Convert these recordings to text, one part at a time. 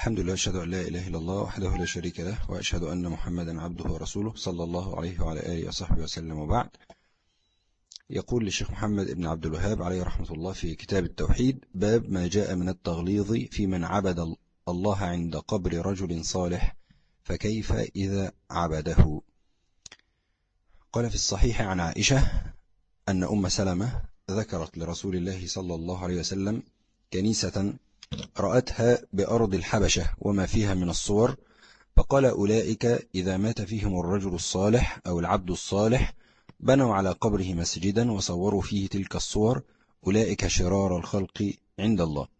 الحمد لله، أشهد أن لا إله إلا الله وحده لا شريك له، وأشهد أن محمدا عبده ورسوله صلى الله عليه وعلى آله وصحبه وسلم، وبعد. يقول للشيخ محمد بن عبد الوهاب عليه رحمة الله في كتاب التوحيد: باب ما جاء من التغليظ في من عبد الله عند قبر رجل صالح، فكيف إذا عبده؟ قال في الصحيح عن عائشة أن أم سلمة ذكرت لرسول الله صلى الله عليه وسلم كنيسة رأتها بأرض الحبشة وما فيها من الصور، فقال: أولئك إذا مات فيهم الرجل الصالح أو العبد الصالح بنوا على قبره مسجدا وصوروا فيه تلك الصور، أولئك شرار الخلق عند الله.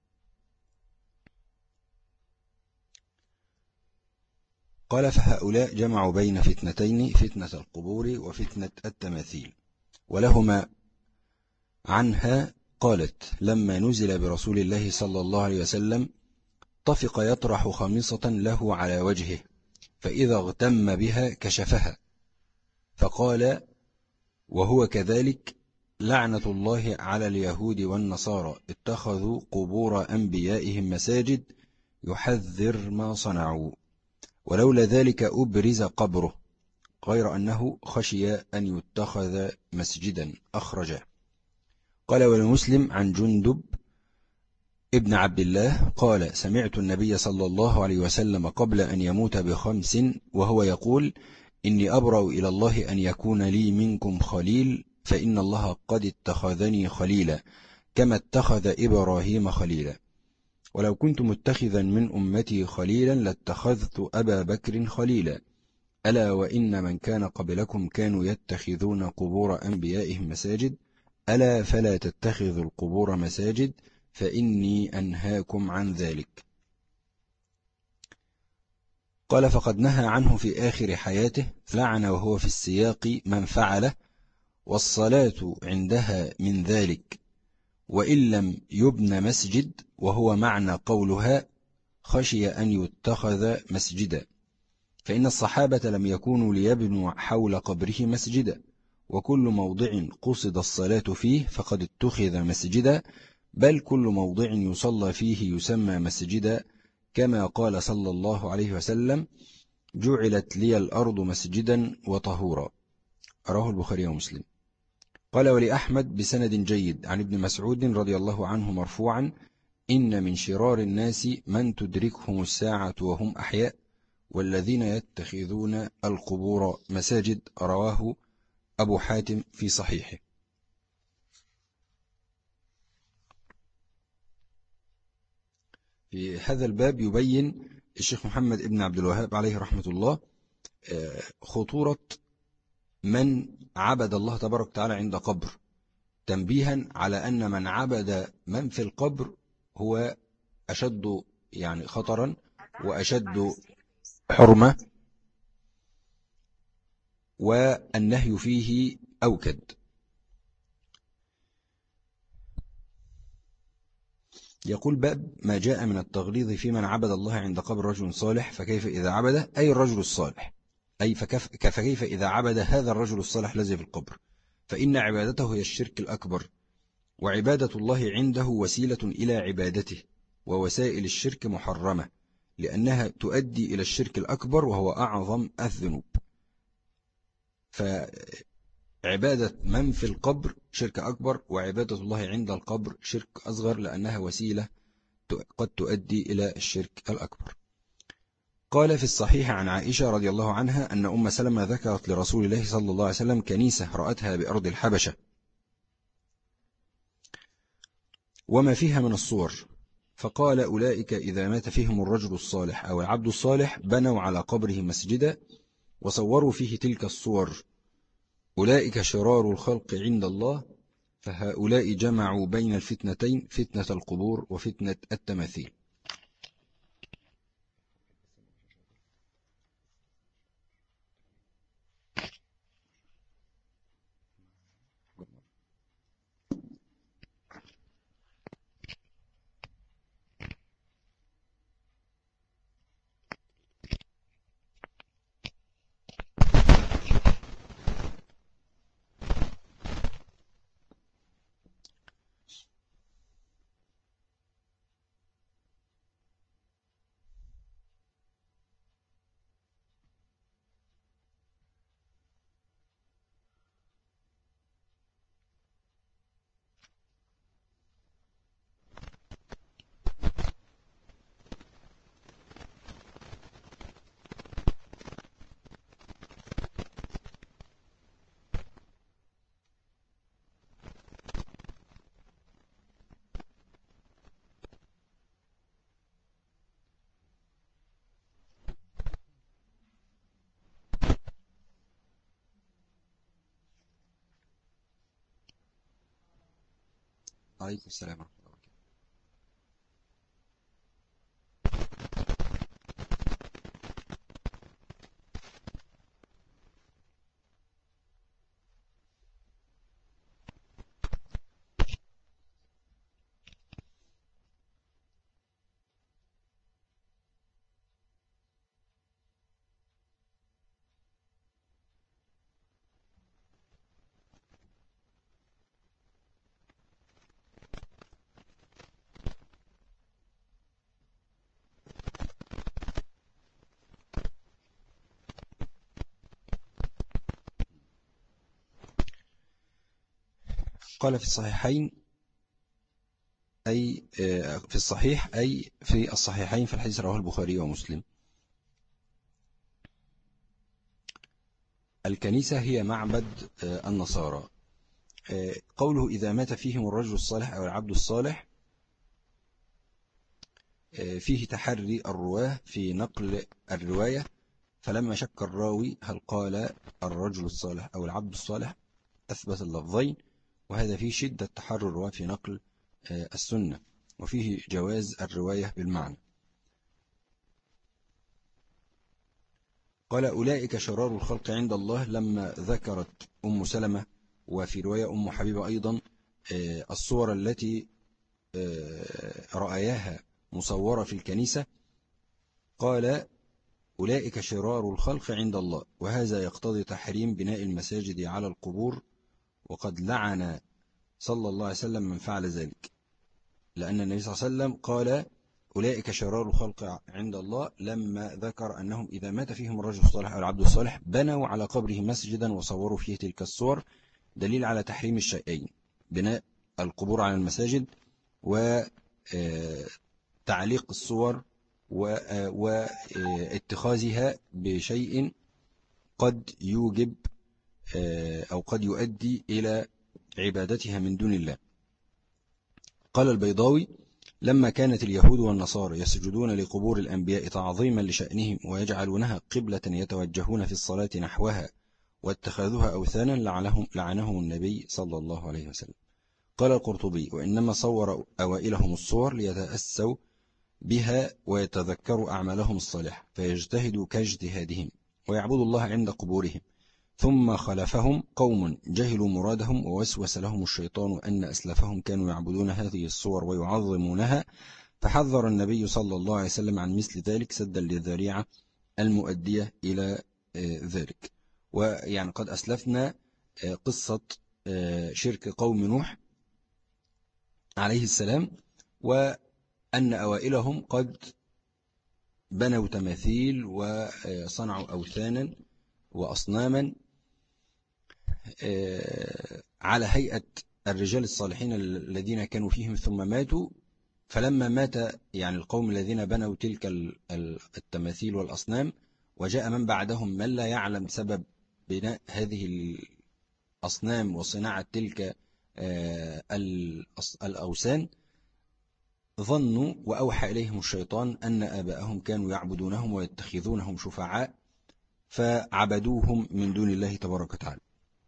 قال: فهؤلاء جمعوا بين فتنتين، فتنة القبور وفتنة التماثيل. ولهما عنها قالت: لما نزل برسول الله صلى الله عليه وسلم طفق يطرح خميصة له على وجهه، فإذا اغتم بها كشفها، فقال وهو كذلك: لعنة الله على اليهود والنصارى اتخذوا قبور أنبيائهم مساجد، يحذر ما صنعوا، ولولا ذلك أبرز قبره، غير أنه خشي أن يتخذ مسجدا، أخرجه. قال: ولمسلم عن جندب ابن عبد الله قال: سمعت النبي صلى الله عليه وسلم قبل أن يموت ب5 وهو يقول: إني أبرأ إلى الله أن يكون لي منكم خليل، فإن الله قد اتخذني خليلا كما اتخذ إبراهيم خليلا، ولو كنت متخذا من أمتي خليلا لاتخذت أبا بكر خليلا، ألا وإن من كان قبلكم كانوا يتخذون قبور أنبيائهم مساجد، ألا فلا تتخذوا القبور مساجد، فإني أنهاكم عن ذلك. قال: فقد نهى عنه في آخر حياته، لعن وهو في السياق من فعله، والصلاة عندها من ذلك، وإن لم يبن مسجد، وهو معنى قولها خشي أن يتخذ مسجدا، فإن الصحابة لم يكونوا ليبنوا حول قبره مسجدا، وكل موضع قصد الصلاة فيه فقد اتخذ مسجدا، بل كل موضع يصلى فيه يسمى مسجدا، كما قال صلى الله عليه وسلم: جعلت لي الأرض مسجدا وطهورا، رواه البخاري ومسلم. قال: ولأحمد بسند جيد عن ابن مسعود رضي الله عنه مرفوعا: إن من شرار الناس من تدركهم الساعة وهم أحياء، والذين يتخذون القبور مساجد، رواه أبو حاتم في صحيحه. في هذا الباب يبين الشيخ محمد ابن عبد الوهاب عليه رحمة الله خطورة من عبد الله تبارك وتعالى عند قبر، تنبيها على أن من عبد من في القبر هو أشد خطرا وأشد حرمة، والنهي فيه أوكد. يقول: باب ما جاء من التغليظ في من عبد الله عند قبر رجل صالح، فكيف إذا عبده، أي الرجل الصالح، أي فكيف إذا عبد هذا الرجل الصالح الذي في القبر، فإن عبادته هي الشرك الأكبر، وعبادة الله عنده وسيلة إلى عبادته، ووسائل الشرك محرمة، لأنها تؤدي إلى الشرك الأكبر وهو أعظم الذنوب. فعبادة من في القبر شرك أكبر، وعبادة الله عند القبر شرك أصغر، لأنها وسيلة قد تؤدي إلى الشرك الأكبر. قال: في الصحيح عن عائشة رضي الله عنها أن أم سلمة ذكرت لرسول الله صلى الله عليه وسلم كنيسة رأتها بأرض الحبشة وما فيها من الصور، فقال: أولئك إذا مات فيهم الرجل الصالح أو العبد الصالح بنوا على قبره مسجدا وصوروا فيه تلك الصور، أولئك شرار الخلق عند الله، فهؤلاء جمعوا بين الفتنتين، فتنة القبور وفتنة التماثيل. عليكم السلام ورحمة الله وبركاته. قال في الصحيحين أي في الصحيح أي في الصحيحين، في الحديث رواه البخاري ومسلم. الكنيسة هي معبد النصارى. قوله إذا مات فيهم الرجل الصالح أو العبد الصالح، فيه تحري الرواه في نقل الرواية، فلما شك الراوي هل قال الرجل الصالح أو العبد الصالح أثبت اللفظين، وهذا فيه شدة تحري الرواه في نقل السنة، وفيه جواز الرواية بالمعنى. قال أولئك شرار الخلق عند الله، لما ذكرت أم سلمة وفي رواية أم حبيبة أيضا الصور التي رأياها مصورة في الكنيسة، قال أولئك شرار الخلق عند الله، وهذا يقتضي تحريم بناء المساجد على القبور، وقد لعن صلى الله عليه وسلم من فعل ذلك، لأن النبي صلى الله عليه وسلم قال أولئك شرار الخلق عند الله لما ذكر أنهم إذا مات فيهم الرجل الصالح أو العبد الصالح بنوا على قبره مسجدا وصوروا فيه تلك الصور، دليل على تحريم الشيئين: بناء القبور على المساجد، وتعليق الصور، واتخاذها بشيء قد يوجب أو قد يؤدي إلى عبادتها من دون الله. قال البيضاوي: لما كانت اليهود والنصارى يسجدون لقبور الأنبياء تعظيما لشأنهم ويجعلونها قبلة يتوجهون في الصلاة نحوها واتخذوها أوثانا لعنهم النبي صلى الله عليه وسلم. قال القرطبي: وإنما صور أوائلهم الصور ليتأسوا بها ويتذكروا أعمالهم الصالحة فيجتهدوا كاجتهادهم ويعبدوا الله عند قبورهم، ثم خلفهم قوم جهلوا مرادهم ووسوس لهم الشيطان أن أسلافهم كانوا يعبدون هذه الصور ويعظمونها، فحذر النبي صلى الله عليه وسلم عن مثل ذلك سدا للذريعة المؤدية إلى ذلك. ويعني قد أسلفنا قصة شرك قوم نوح عليه السلام، وأن أوائلهم قد بنوا تماثيل وصنعوا أوثانا وأصناما على هيئة الرجال الصالحين الذين كانوا فيهم ثم ماتوا. فلما مات يعني القوم الذين بنوا تلك التماثيل والأصنام، وجاء من بعدهم من لا يعلم سبب بناء هذه الأصنام وصناعة تلك الأوثان، ظنوا وأوحى إليهم الشيطان أن آباءهم كانوا يعبدونهم ويتخذونهم شفعاء، فعبدوهم من دون الله تبارك وتعالى.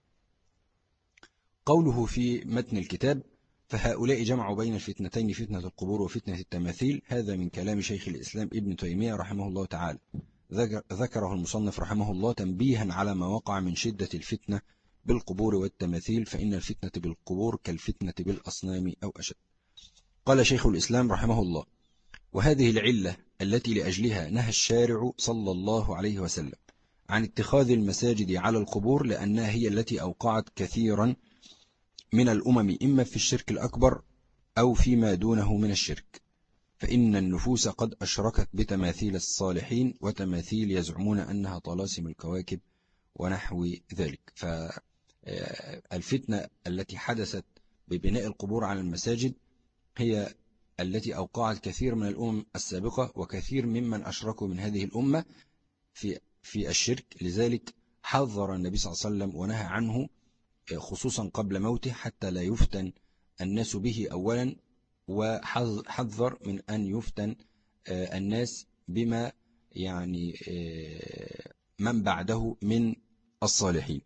قوله في متن الكتاب: فهؤلاء جمعوا بين الفتنتين، فتنة القبور وفتنة التماثيل، هذا من كلام شيخ الإسلام ابن تيمية رحمه الله تعالى، ذكره المصنف رحمه الله تنبيها على ما وقع من شدة الفتنة بالقبور والتماثيل، فإن الفتنة بالقبور كالفتنة بالأصنام أو أشد. قال شيخ الإسلام رحمه الله: وهذه العلة التي لأجلها نهى الشارع صلى الله عليه وسلم عن اتخاذ المساجد على القبور، لأنها هي التي أوقعت كثيرا من الأمم إما في الشرك الأكبر أو فيما دونه من الشرك، فإن النفوس قد أشركت بتماثيل الصالحين وتماثيل يزعمون أنها طلاسم الكواكب ونحو ذلك. فالفتنة التي حدثت ببناء القبور على المساجد هي التي أوقعت كثير من الأمم السابقة، وكثير ممن أشركوا من هذه الأمة في الشرك. لذلك حذر النبي صلى الله عليه وسلم ونهى عنه خصوصا قبل موته، حتى لا يفتن الناس به أولا، وحذر من أن يفتن الناس بما يعني من بعده من الصالحين.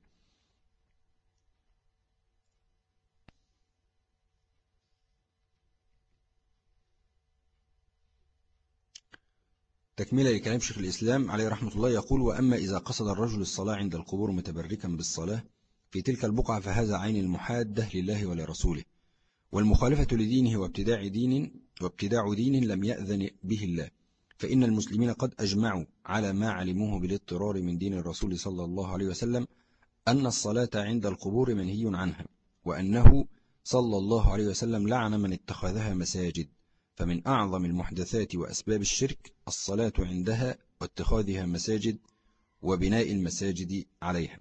تكملة لكلام شيخ الإسلام عليه رحمة الله يقول: وأما إذا قصد الرجل الصلاة عند القبور متبركا بالصلاة في تلك البقعة فهذا عين المحادة لله ولرسوله، والمخالفة لدينه وابتداع دين لم يأذن به الله، فإن المسلمين قد أجمعوا على ما علموه بالاضطرار من دين الرسول صلى الله عليه وسلم أن الصلاة عند القبور منهي عنها، وأنه صلى الله عليه وسلم لعن من اتخذها مساجد، فمن أعظم المحدثات وأسباب الشرك الصلاة عندها واتخاذها مساجد وبناء المساجد عليها.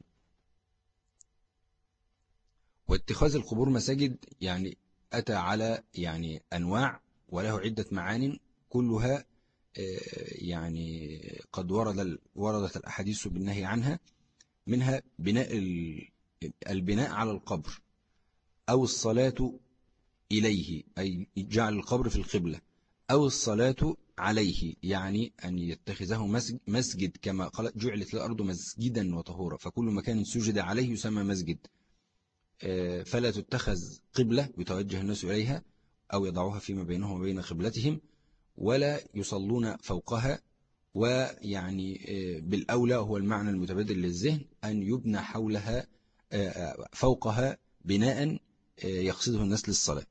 واتخاذ القبور مساجد يعني أتى على أنواع وله عدة معان كلها يعني قد وردت الأحاديث بالنهي عنها، منها البناء على القبر أو الصلاة إليه أي جعل القبر في القبلة، أو الصلاة عليه يعني أن يتخذه مسجد كما قال جعلت الأرض مسجدا وطهورا، فكل مكان سجد عليه يسمى مسجد، فلا تتخذ قبلة يتوجه الناس إليها أو يضعوها فيما بينهم وبين قبلتهم، ولا يصلون فوقها. ويعني بالأولى هو المعنى المتبادل للذهن أن يبنى حولها فوقها بناء يقصده الناس للصلاة.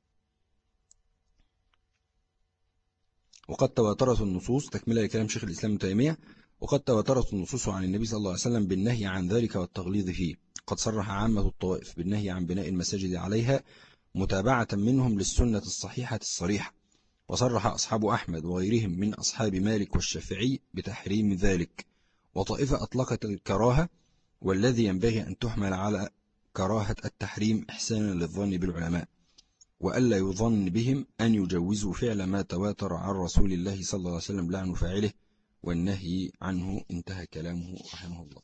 وقد تواترت النصوص تكملة لكلام شيخ الإسلام ابن تيمية، وقد تواترت النصوص عن النبي صلى الله عليه وسلم بالنهي عن ذلك والتغليظ فيه، قد صرح عامة الطوائف بالنهي عن بناء المساجد عليها متابعة منهم للسنة الصحيحة الصريحة، وصرح أصحاب أحمد وغيرهم من أصحاب مالك والشافعي بتحريم ذلك، وطائفة أطلقت الكراهة، والذي ينبغي أن تحمل على كراهة التحريم إحسانا للظن بالعلماء، وألا يظن بهم أن يجوزوا فعل ما تواتر عن رسول الله صلى الله عليه وسلم لعن فاعله والنهي عنه. انتهى كلامه رحمه الله.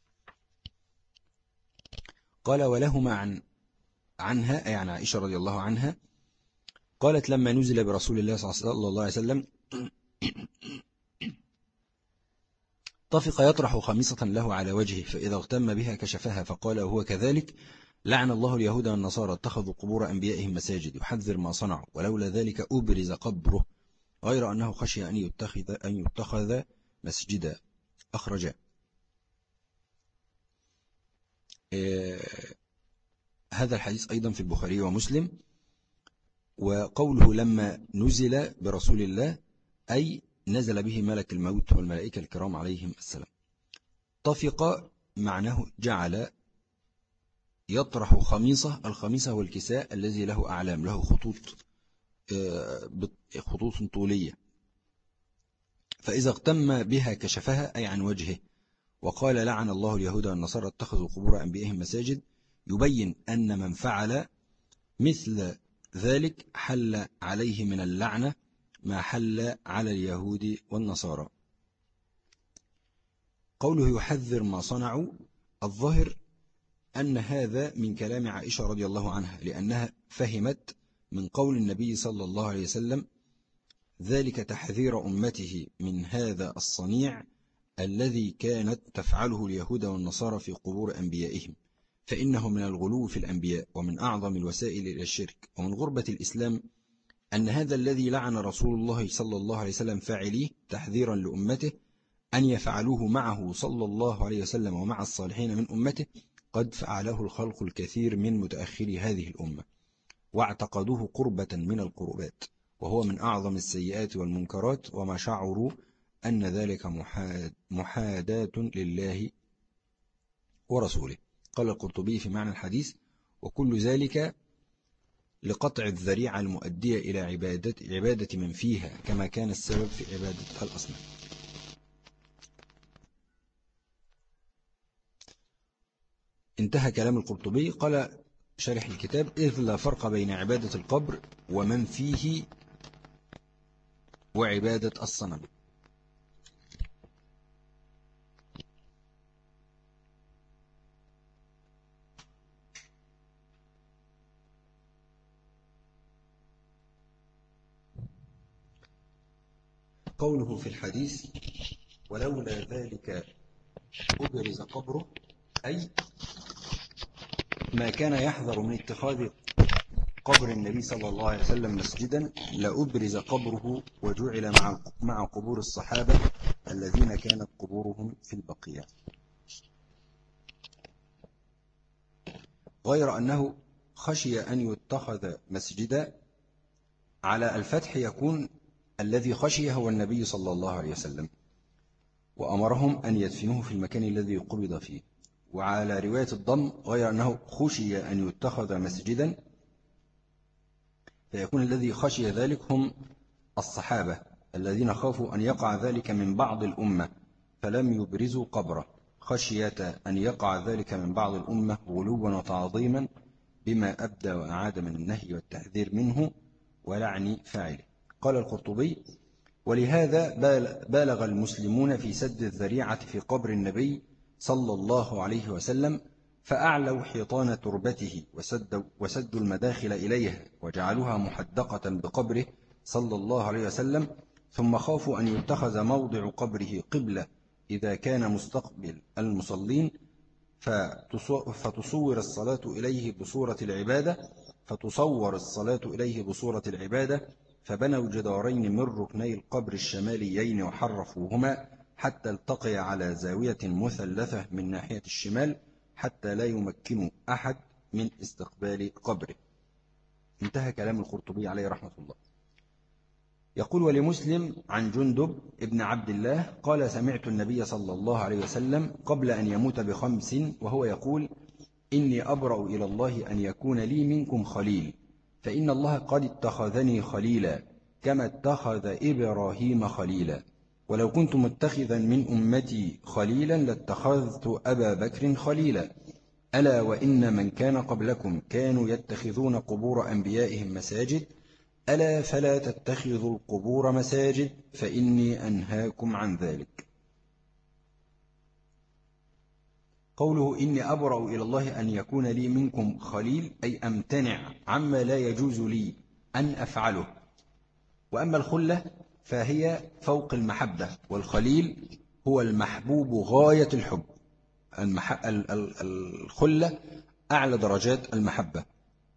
قال: ولهما عنها أي عن عائشة رضي الله عنها قالت: لما نزل برسول الله صلى الله عليه وسلم طفق يطرح خميصة له على وجهه، فإذا اغتم بها كشفها فقال وهو كذلك: لعن الله اليهود والنصارى اتخذوا قبور أنبيائهم مساجد، يحذر ما صنعوا، ولولا ذلك أبرز قبره، غير أنه خشي أن يتخذ مسجدا. أخرجا. هذا الحديث أيضا في البخاري ومسلم. وقوله لما نزل برسول الله أي نزل به ملك الموت والملائكة الكرام عليهم السلام. طفق معناه جعل يطرح خميصة، الخميصة هو الكساء الذي له أعلام، له خطوط طولية، فإذا اغتم بها كشفها أي عن وجهه. وقال: لعن الله اليهود والنصارى اتخذوا قبور أنبيائهم مساجد، يبين أن من فعل مثل ذلك حل عليه من اللعنة ما حل على اليهود والنصارى. قوله يحذر ما صنعوا، الظاهر أن هذا من كلام عائشة رضي الله عنها، لأنها فهمت من قول النبي صلى الله عليه وسلم ذلك تحذير أمته من هذا الصنيع الذي كانت تفعله اليهود والنصارى في قبور أنبيائهم، فإنه من الغلو في الأنبياء ومن أعظم الوسائل إلى الشرك. ومن غربة الإسلام أن هذا الذي لعن رسول الله صلى الله عليه وسلم فاعليه تحذيرا لأمته أن يفعلوه معه صلى الله عليه وسلم ومع الصالحين من أمته قد فعله الخلق الكثير من متأخري هذه الأمة، واعتقدوه قربة من القربات، وهو من أعظم السيئات والمنكرات، وما شعروا أن ذلك محاداة لله ورسوله. قال القرطبي في معنى الحديث: وكل ذلك لقطع الذريعة المؤدية إلى عبادة من فيها، كما كان السبب في عبادة الأصنام. انتهى كلام القرطبي. قال شارح الكتاب: إذ لا فرق بين عبادة القبر ومن فيه وعبادة الصنم. قوله في الحديث ولولا ذلك أبرز قبره، أي ما كان يحذر من اتخاذ قبر النبي صلى الله عليه وسلم مسجدا لأبرز قبره وجعل مع قبور الصحابة الذين كانت قبورهم في البقيع، غير أنه خشي أن يتخذ مسجدا. على الفتح يكون الذي خشي هو النبي صلى الله عليه وسلم، وأمرهم أن يدفنوه في المكان الذي قبض فيه. وعلى رواية الضم غير أنه خشي أن يتخذ مسجدا، فيكون الذي خشي ذلك هم الصحابة الذين خافوا أن يقع ذلك من بعض الأمة فلم يبرزوا قبره، خشية أن يقع ذلك من بعض الأمة غلوا وتعظيما بما أبدى وأعاد من النهي والتحذير منه ولعن فاعله. قال القرطبي: ولهذا بالغ المسلمون في سد الذريعة في قبر النبي صلى الله عليه وسلم، فأعلوا حيطان تربته وسدوا المداخل إليها وجعلوها محدقة بقبره صلى الله عليه وسلم، ثم خافوا أن يتخذ موضع قبره قبلة إذا كان مستقبل المصلين فتصور الصلاة إليه بصورة العبادة، فبنوا جدارين من ركني القبر الشماليين وحرفوهما حتى التقي على زاوية مثلثة من ناحية الشمال حتى لا يمكن أحد من استقبال قبره. انتهى كلام القرطبي عليه رحمة الله. يقول: ولمسلم عن جندب ابن عبد الله قال: سمعت النبي صلى الله عليه وسلم قبل أن يموت ب5 وهو يقول: إني أبرأ إلى الله أن يكون لي منكم خليل، فإن الله قد اتخذني خليلا كما اتخذ إبراهيم خليلا، ولو كنت متخذا من أمتي خليلا لاتخذت أبا بكر خليلا، ألا وإن من كان قبلكم كانوا يتخذون قبور أنبيائهم مساجد، ألا فلا تتخذوا القبور مساجد فإني أنهاكم عن ذلك. قوله: إني أبرأ إلى الله أن يكون لي منكم خليل، أي أمتنع عما لا يجوز لي أن أفعله. وأما الخلة فهي فوق المحبة، والخليل هو المحبوب غاية الحب. الخلة أعلى درجات المحبة،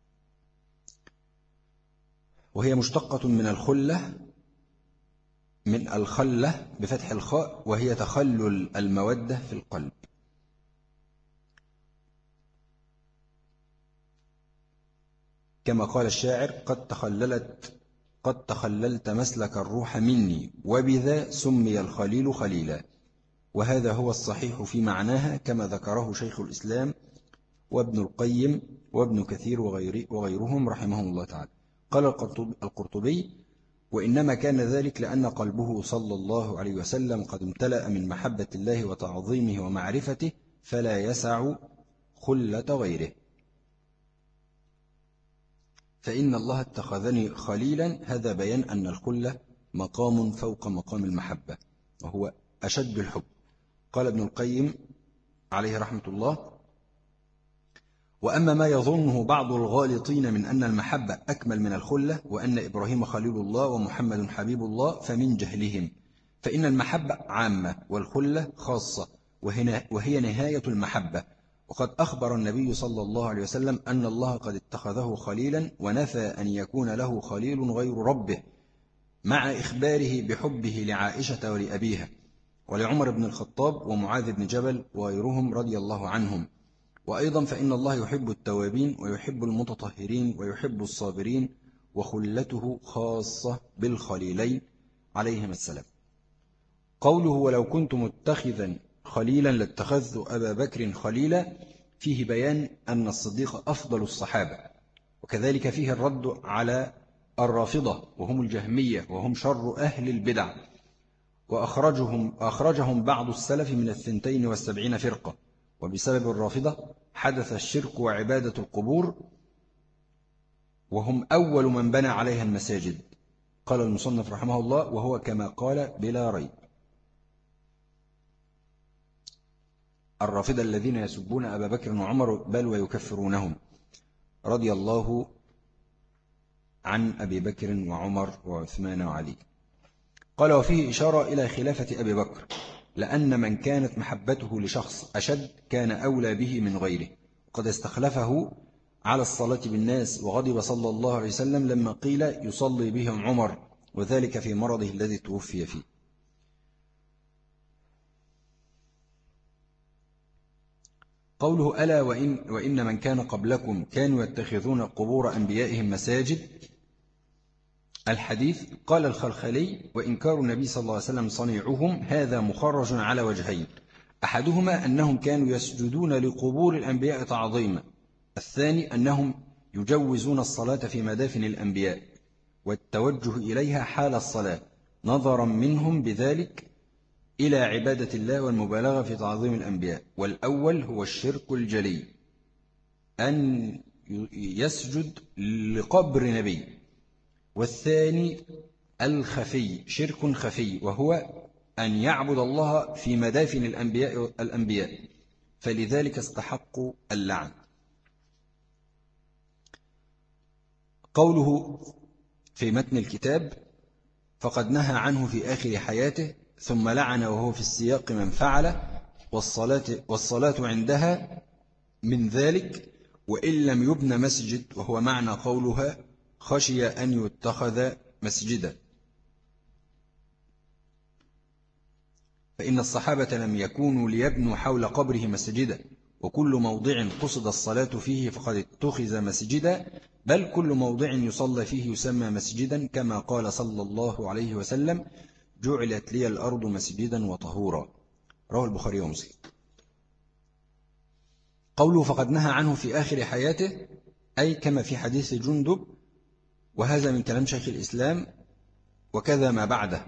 وهي مشتقة من الخلة من الخلة بفتح الخاء، وهي تخلل المودة في القلب. كما قال الشاعر: قد تخللت مسلك الروح مني، وبذا سمي الخليل خليلا. وهذا هو الصحيح في معناها كما ذكره شيخ الإسلام وابن القيم وابن كثير وغيرهم رحمهم الله تعالى. قال القرطبي: وإنما كان ذلك لأن قلبه صلى الله عليه وسلم قد امتلأ من محبة الله وتعظيمه ومعرفته، فلا يسع خلة غيره. فإن الله اتخذني خليلا، هذا بيان أن الخلة مقام فوق مقام المحبة، وهو أشد الحب. قال ابن القيم عليه رحمة الله: وأما ما يظنه بعض الغالطين من أن المحبة أكمل من الخلة وأن إبراهيم خليل الله ومحمد حبيب الله، فمن جهلهم، فإن المحبة عامة والخلة خاصة، وهي نهاية المحبة. وقد أخبر النبي صلى الله عليه وسلم أن الله قد اتخذه خليلا، ونفى أن يكون له خليل غير ربه، مع إخباره بحبه لعائشة ولأبيها ولعمر بن الخطاب ومعاذ بن جبل وغيرهم رضي الله عنهم. وأيضا فإن الله يحب التوابين ويحب المتطهرين ويحب الصابرين، وخلته خاصة بالخليلين عليهم السلام. قوله: ولو كنت متخذا خليلا لاتخذت أبا بكر خليلا، فيه بيان أن الصديق أفضل الصحابة، وكذلك فيه الرد على الرافضة وهم الجهمية وهم شر أهل البدع، وأخرجهم بعض السلف من 72 فرقة، وبسبب الرافضة حدث الشرك وعبادة القبور، وهم أول من بنى عليها المساجد. قال المصنف رحمه الله: وهو كما قال بلا ريب. الرافضة الذين يسبون أبا بكر وعمر بل ويكفرونهم، رضي الله عن أبي بكر وعمر وعثمان وعلي. قال: وفيه إشارة إلى خلافة أبي بكر، لأن من كانت محبته لشخص أشد كان أولى به من غيره، وقد استخلفه على الصلاة بالناس، وغضب صلى الله عليه وسلم لما قيل يصلي بهم عمر، وذلك في مرضه الذي توفي فيه. قوله ألا وإن من كان قبلكم كانوا يتخذون قبور أنبيائهم مساجد. الحديث قال الخلخلي: وإنكار النبي صلى الله عليه وسلم صنيعهم هذا مخرج على وجهين، أحدهما أنهم كانوا يسجدون لقبور الأنبياء تعظيما، الثاني أنهم يجوزون الصلاة في مدافن الأنبياء والتوجه إليها حال الصلاة، نظرا منهم بذلك إلى عبادة الله والمبالغة في تعظيم الأنبياء. والأول هو الشرك الجلي، أن يسجد لقبر نبي، والثاني الخفي، شرك خفي، وهو أن يعبد الله في مدافن الأنبياء، فلذلك استحقوا اللعن. قوله في متن الكتاب: فقد نهى عنه في آخر حياته، ثم لعن وهو في السياق من فعل، والصلاة عندها من ذلك وإن لم يبنى مسجد، وهو معنى قولها خشي أن يتخذ مسجدا. فإن الصحابة لم يكونوا ليبنوا حول قبره مسجدا، وكل موضع قصد الصلاة فيه فقد اتخذ مسجدا، بل كل موضع يصلى فيه يسمى مسجدا، كما قال صلى الله عليه وسلم: جعلت لي الأرض مسجدا وطهورا. رواه البخاري ومسلم. قوله فقد نهى عنه في آخر حياته، أي كما في حديث جندب، وهذا من كلام شيخ الإسلام، وكذا ما بعده.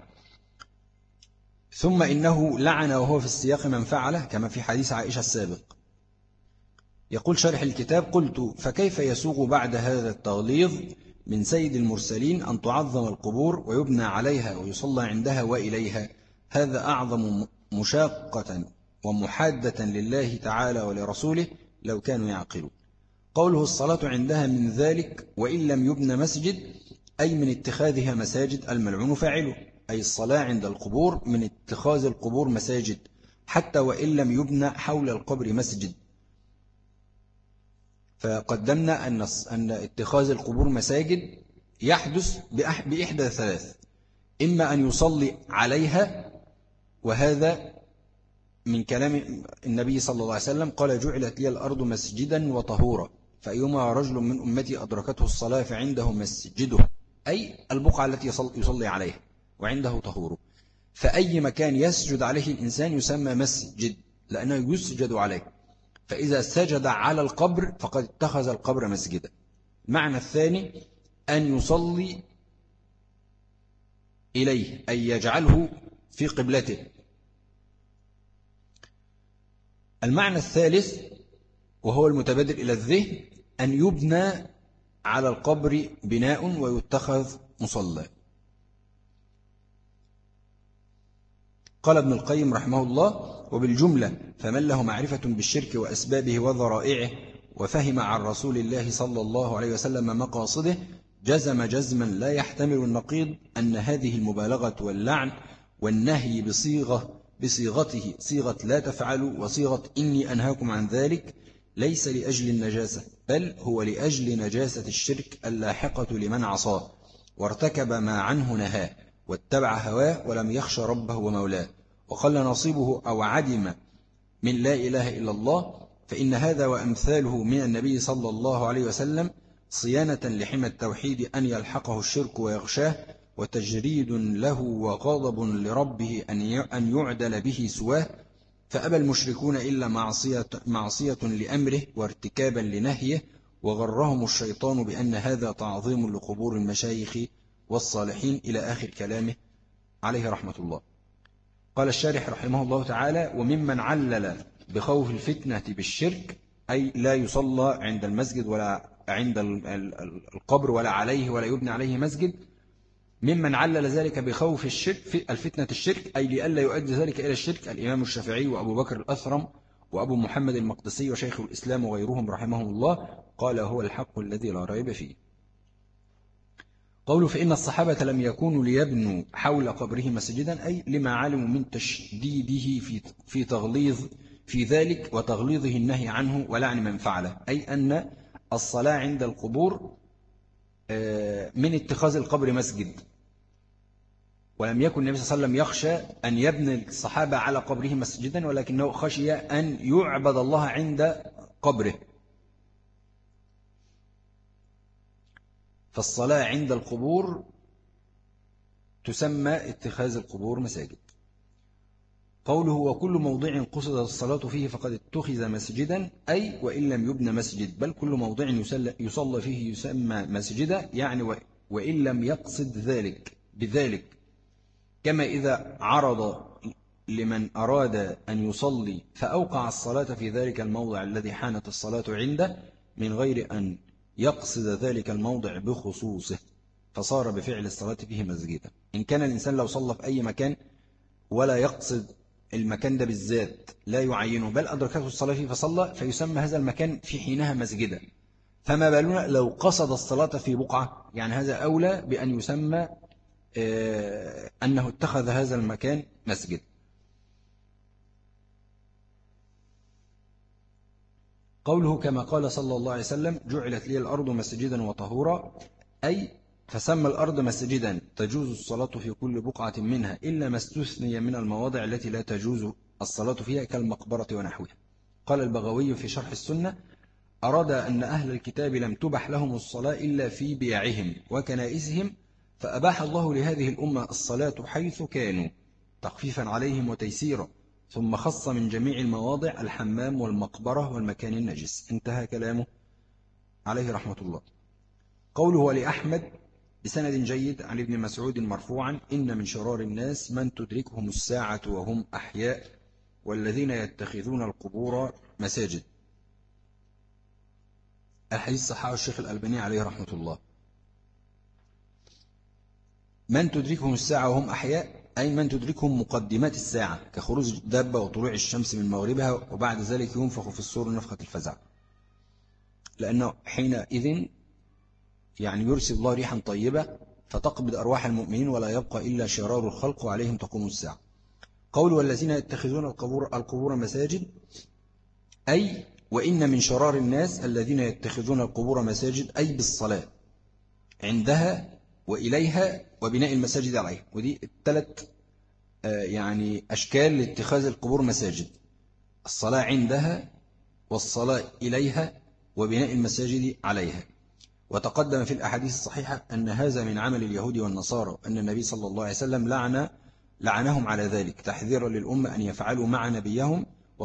ثم إنه لعن وهو في السياق من فعله، كما في حديث عائشة السابق. يقول شارح الكتاب: قلت فكيف يسوغ بعد هذا التغليظ من سيد المرسلين أن تعظم القبور ويبنى عليها ويصلى عندها وإليها؟ هذا أعظم مشاقة ومحادة لله تعالى ولرسوله لو كانوا يعقلون. قوله الصلاة عندها من ذلك وإن لم يبنى مسجد، أي من اتخاذها مساجد، الملعون فاعله، أي الصلاة عند القبور من اتخاذ القبور مساجد، حتى وإن لم يبنى حول القبر مسجد. فقدمنا أن اتخاذ القبور مساجد يحدث بإحدى ثلاث: إما أن يصلي عليها، وهذا من كلام النبي صلى الله عليه وسلم قال: جعلت لي الأرض مسجدا وطهورا، فأيما رجل من أمتي أدركته الصلاة فعنده مسجده، أي البقعة التي يصلي عليها، وعنده طهوره. فأي مكان يسجد عليه الإنسان يسمى مسجد، لأنه يسجد عليه، فإذا سجد على القبر فقد اتخذ القبر مسجدا. المعنى الثاني أن يصلي إليه، أي يجعله في قبلته. المعنى الثالث وهو المتبادر إلى الذهن أن يبنى على القبر بناء ويتخذ مصلى. قال ابن القيم رحمه الله: وبالجملة فمن له معرفة بالشرك وأسبابه وذرائعه وفهم عن رسول الله صلى الله عليه وسلم مقاصده، جزم جزما لا يحتمل النقيض أن هذه المبالغة واللعن والنهي بصيغته صيغة لا تفعلوا وصيغة إني أنهاكم عن ذلك ليس لأجل النجاسة، بل هو لأجل نجاسة الشرك اللاحقة لمن عصاه وارتكب ما عنه نهاه واتبع هواه ولم يخش ربه ومولاه وقل نصيبه أو عدم من لا إله إلا الله. فإن هذا وأمثاله من النبي صلى الله عليه وسلم صيانة لحمى التوحيد أن يلحقه الشرك ويغشاه، وتجريد له وغضب لربه أن يعدل به سواه. فأبى المشركون إلا معصية لأمره وارتكابا لنهيه، وغرهم الشيطان بأن هذا تعظيم لقبور المشايخ والصالحين، إلى آخر كلامه عليه رحمة الله. قال الشارح رحمه الله تعالى: وممن علل بخوف الفتنة بالشرك، أي لا يصلى عند المسجد ولا عند القبر ولا عليه ولا يبنى عليه مسجد، ممن علل ذلك بخوف الشرك الفتنة الشرك، أي لئلا يؤدي ذلك إلى الشرك، الإمام الشافعي وأبو بكر الأثرم وأبو محمد المقدسي وشيخ الإسلام وغيرهم رحمهم الله. قال: هو الحق الذي لا ريب فيه. قوله فإن الصحابة لم يكونوا ليبنوا حول قبره مسجدا، أي لما علموا من تشديده في تغليظ في ذلك وتغليظه النهي عنه ولعن من فعله، أي أن الصلاة عند القبور من اتخاذ القبر مسجد، ولم يكن النبي صلى الله عليه وسلم يخشى أن يبني الصحابة على قبره مسجدا، ولكنه خشي أن يعبد الله عند قبره. فالصلاة عند القبور تسمى اتخاذ القبور مساجد. قوله وكل موضع قصد الصلاة فيه فقد اتخذ مسجدا، أي وإن لم يبنى مسجد، بل كل موضع يصلى فيه يسمى مسجدا، يعني وإن لم يقصد بذلك، كما إذا عرض لمن أراد أن يصلي فأوقع الصلاة في ذلك الموضع الذي حانت الصلاة عنده من غير أن يقصد ذلك الموضع بخصوصه، فصار بفعل الصلاة فيه مسجدا. إن كان الإنسان لو صلى في أي مكان ولا يقصد المكان ده بالذات، لا يعينه، بل أدركته الصلاة فيه فصلى، فيسمى هذا المكان في حينها مسجدا. فما بالنا لو قصد الصلاة في بقعة، يعني هذا أولى بأن يسمى أنه اتخذ هذا المكان مسجد. قوله كما قال صلى الله عليه وسلم جعلت لي الأرض مسجدا وطهورا، أي فسمى الأرض مسجدا تجوز الصلاة في كل بقعة منها إلا ما استثني من المواضع التي لا تجوز الصلاة فيها كالمقبرة ونحوها. قال البغوي في شرح السنة أراد أن أهل الكتاب لم تبح لهم الصلاة إلا في بيعهم وكنائسهم، فأباح الله لهذه الأمة الصلاة حيث كانوا تخفيفا عليهم وتيسيرا، ثم خص من جميع المواضع الحمام والمقبرة والمكان النجس. انتهى كلامه عليه رحمة الله. قوله ولأحمد بسند جيد عن ابن مسعود مرفوعا إن من شرار الناس من تدركهم الساعة وهم أحياء والذين يتخذون القبور مساجد. الحديث صححه الشيخ الألباني عليه رحمة الله. من تدركهم الساعة وهم أحياء أي من تدركهم مقدمات الساعة كخروج الدابة وطلوع الشمس من مغربها وبعد ذلك ينفخ في الصور نفخة الفزع، لأنه حينئذ يعني يرسل الله ريحا طيبة فتقبض أرواح المؤمنين ولا يبقى إلا شرار الخلق وعليهم تقوم الساعة. قول والذين يتخذون القبور مساجد، أي وإن من شرار الناس الذين يتخذون القبور مساجد، أي بالصلاة عندها وإليها وبناء المساجد عليها. ودي الثلاث يعني أشكال لاتخاذ القبور مساجد: الصلاة عندها والصلاة إليها وبناء المساجد عليها. وتقدم في الأحاديث الصحيحة أن هذا من عمل اليهود والنصارى، أن النبي صلى الله عليه وسلم لعنهم على ذلك تحذيرا للأمة أن يفعلوا مع نبيهم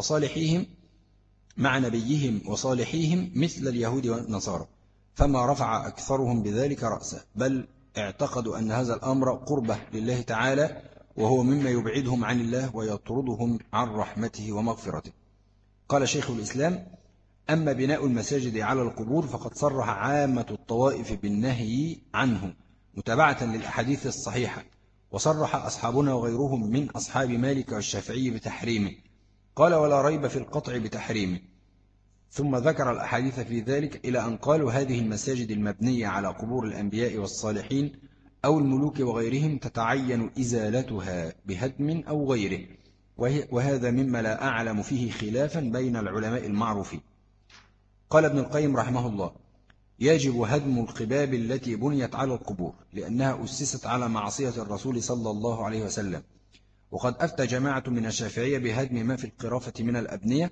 وصالحيهم مثل اليهود والنصارى، فما رفع أكثرهم بذلك رأسه، بل اعتقدوا أن هذا الأمر قربة لله تعالى، وهو مما يبعدهم عن الله ويطردهم عن رحمته ومغفرته. قال شيخ الإسلام أما بناء المساجد على القبور فقد صرح عامة الطوائف بالنهي عنه متابعة للأحاديث الصحيحة، وصرح أصحابنا وغيرهم من أصحاب مالك والشافعي بتحريمه. قال ولا ريب في القطع بتحريمه، ثم ذكر الأحاديث في ذلك إلى أن قالوا هذه المساجد المبنية على قبور الأنبياء والصالحين أو الملوك وغيرهم تتعين إزالتها بهدم أو غيره، وهذا مما لا أعلم فيه خلافا بين العلماء المعروفين. قال ابن القيم رحمه الله يجب هدم القباب التي بنيت على القبور لأنها أسست على معصية الرسول صلى الله عليه وسلم. وقد أفتى جماعة من الشافعية بهدم ما في القرافة من الأبنية،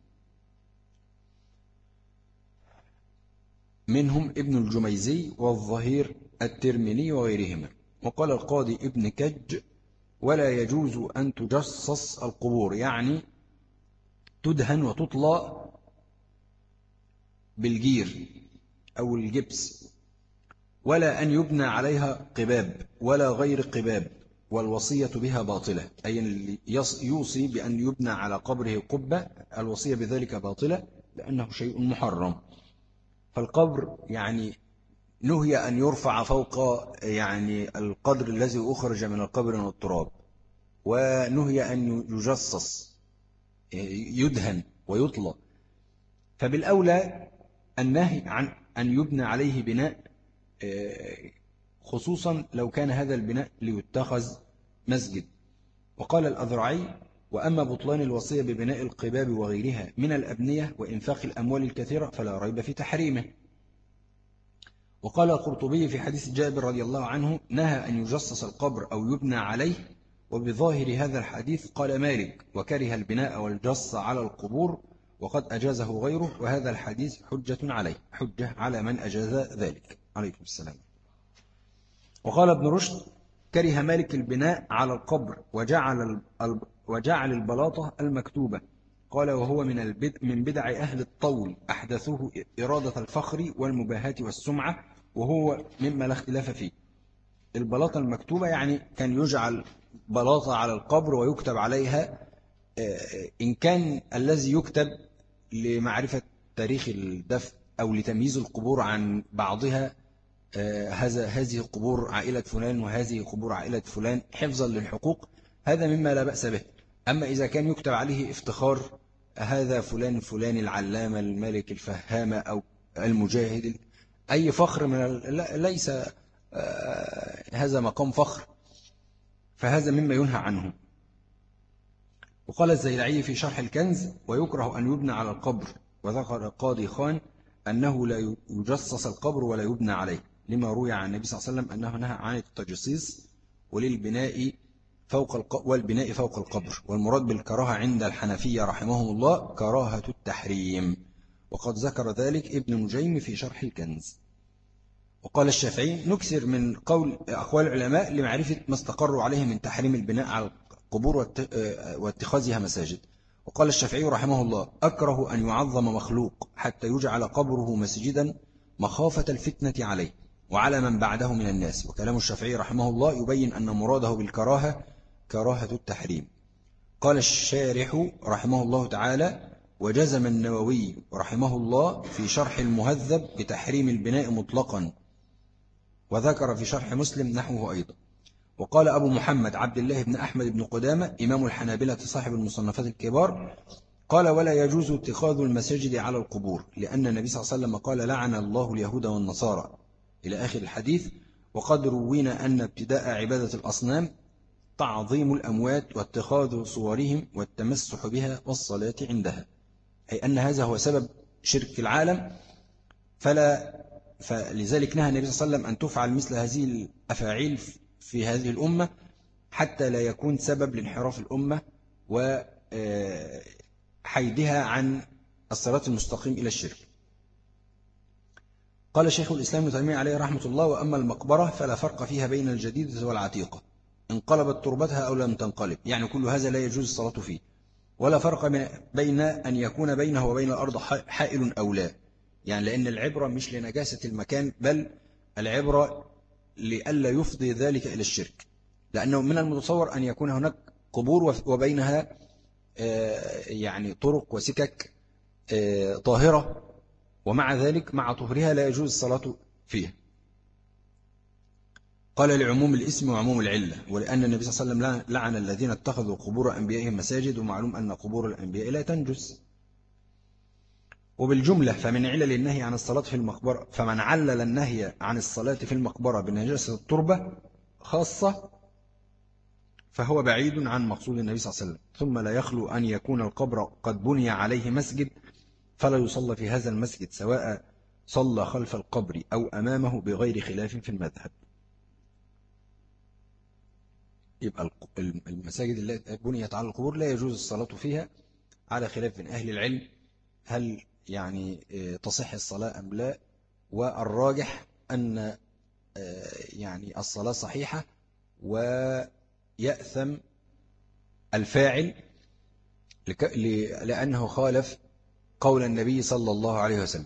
منهم ابن الجميزي والظهير الترمذي وغيرهما. وقال القاضي ابن كج ولا يجوز أن تجصص القبور، يعني تدهن وتطلى بالجير أو الجبس، ولا أن يبنى عليها قباب ولا غير قباب، والوصية بها باطلة، أي اللي يوصي بأن يبنى على قبره قبة الوصية بذلك باطلة لأنه شيء محرم. فالقبر يعني نهي أن يرفع فوق يعني القدر الذي أخرج من القبر من التراب، ونهي أن يجصص يدهن ويطلى. فبالأولى النهي عن أن يبنى عليه بناء، خصوصا لو كان هذا البناء ليتخذ مسجد. وقال الأذرعي وأما بطلان الوصية ببناء القباب وغيرها من الأبنية وإنفاق الأموال الكثيرة فلا ريب في تحريمه، وقال القرطبي في حديث جابر رضي الله عنه نهى أن يجصص القبر أو يبنى عليه، وبظاهر هذا الحديث قال مالك وكره البناء والجص على القبور وقد أجازه غيره، وهذا الحديث حجة عليه، حجة على من أجاز ذلك. عليكم السلام. وقال ابن رشد كره مالك البناء على القبر وجعل البلاطة المكتوبة، قال وهو من بدع أهل الطول أحدثوه إرادة الفخر والمباهاة والسمعة، وهو مما لا اختلاف فيه. البلاطة المكتوبة يعني كان يجعل بلاطة على القبر ويكتب عليها، إن كان الذي يكتب لمعرفة تاريخ الدفن أو لتمييز القبور عن بعضها، هذه قبور عائلة فلان وهذه قبور عائلة فلان حفظا للحقوق، هذا مما لا بأس به. أما إذا كان يكتب عليه افتخار، هذا فلان فلان العلامة الملك الفهامة أو المجاهد، أي فخر ليس هذا مقام فخر، فهذا مما ينهى عنه. وقال الزيلعي في شرح الكنز ويكره أن يبنى على القبر، وذكر قاضي خان أنه لا يجصص القبر ولا يبنى عليه، لما روي عن النبي صلى الله عليه وسلم أنه نهى عن التجصيص والبناء فوق القبر. والمراد بالكراهة عند الحنفية رحمهم الله كراهة التحريم، وقد ذكر ذلك ابن نجيم في شرح الكنز. وقال الشافعي نكثر من أقوال العلماء لمعرفة ما استقروا عليه من تحريم البناء على القبور واتخاذها مساجد. وقال الشافعي رحمه الله أكره أن يعظم مخلوق حتى يجعل قبره مسجدا مخافة الفتنة عليه وعلى من بعده من الناس. وكلام الشافعي رحمه الله يبين أن مراده بالكراهة كراهة التحريم. قال الشارح رحمه الله تعالى وجزم النووي رحمه الله في شرح المهذب بتحريم البناء مطلقا، وذكر في شرح مسلم نحوه أيضا. وقال أبو محمد عبد الله بن أحمد بن قدامة إمام الحنابلة صاحب المصنفات الكبار قال ولا يجوز اتخاذ المساجد على القبور، لأن النبي صلى الله عليه وسلم قال لعن الله اليهود والنصارى إلى آخر الحديث. وقد روينا أن ابتداء عبادة الأصنام تعظيم الأموات واتخاذ صورهم والتمسح بها والصلاة عندها، أي أن هذا هو سبب شرك العالم، فلذلك نهى النبي صلى الله عليه وسلم أن تفعل مثل هذه الأفاعيل في هذه الأمة حتى لا يكون سبب لانحراف الأمة وحيدها عن الصراط المستقيم إلى الشرك. قال شيخ الإسلام ابن تيمية عليه رحمة الله وأما المقبرة فلا فرق فيها بين الجديدة والعتيقة، انقلبت تربتها أو لم تنقلب، يعني كل هذا لا يجوز الصلاة فيه. ولا فرق بين أن يكون بينه وبين الأرض حائل أو لا، يعني لأن العبرة مش لنجاسة المكان، بل العبرة لئلا يفضي ذلك إلى الشرك، لأنه من المتصور أن يكون هناك قبور وبينها يعني طرق وسكك طاهرة، ومع ذلك مع طهرها لا يجوز الصلاة فيها. قال لعموم الاسم وعموم العلة، ولأن النبي صلى الله عليه وسلم لعن الذين اتخذوا قبور أنبيائهم مساجد، ومعلوم أن قبور الأنبياء لا تنجس. وبالجملة فمن علل النهي عن الصلاة في المقبرة، فمن علل النهي عن الصلاة في المقبرة بنجاسة التربة خاصة فهو بعيد عن مقصود النبي صلى الله عليه وسلم. ثم لا يخلو أن يكون القبر قد بني عليه مسجد فلا يصلى في هذا المسجد، سواء صلى خلف القبر أو أمامه بغير خلاف في المذهب. يبقى المساجد التي بنيت على القبور لا يجوز الصلاة فيها، على خلاف من أهل العلم هل يعني تصح الصلاة أم لا، والراجح أن يعني الصلاة صحيحة ويأثم الفاعل لأنه خالف قول النبي صلى الله عليه وسلم.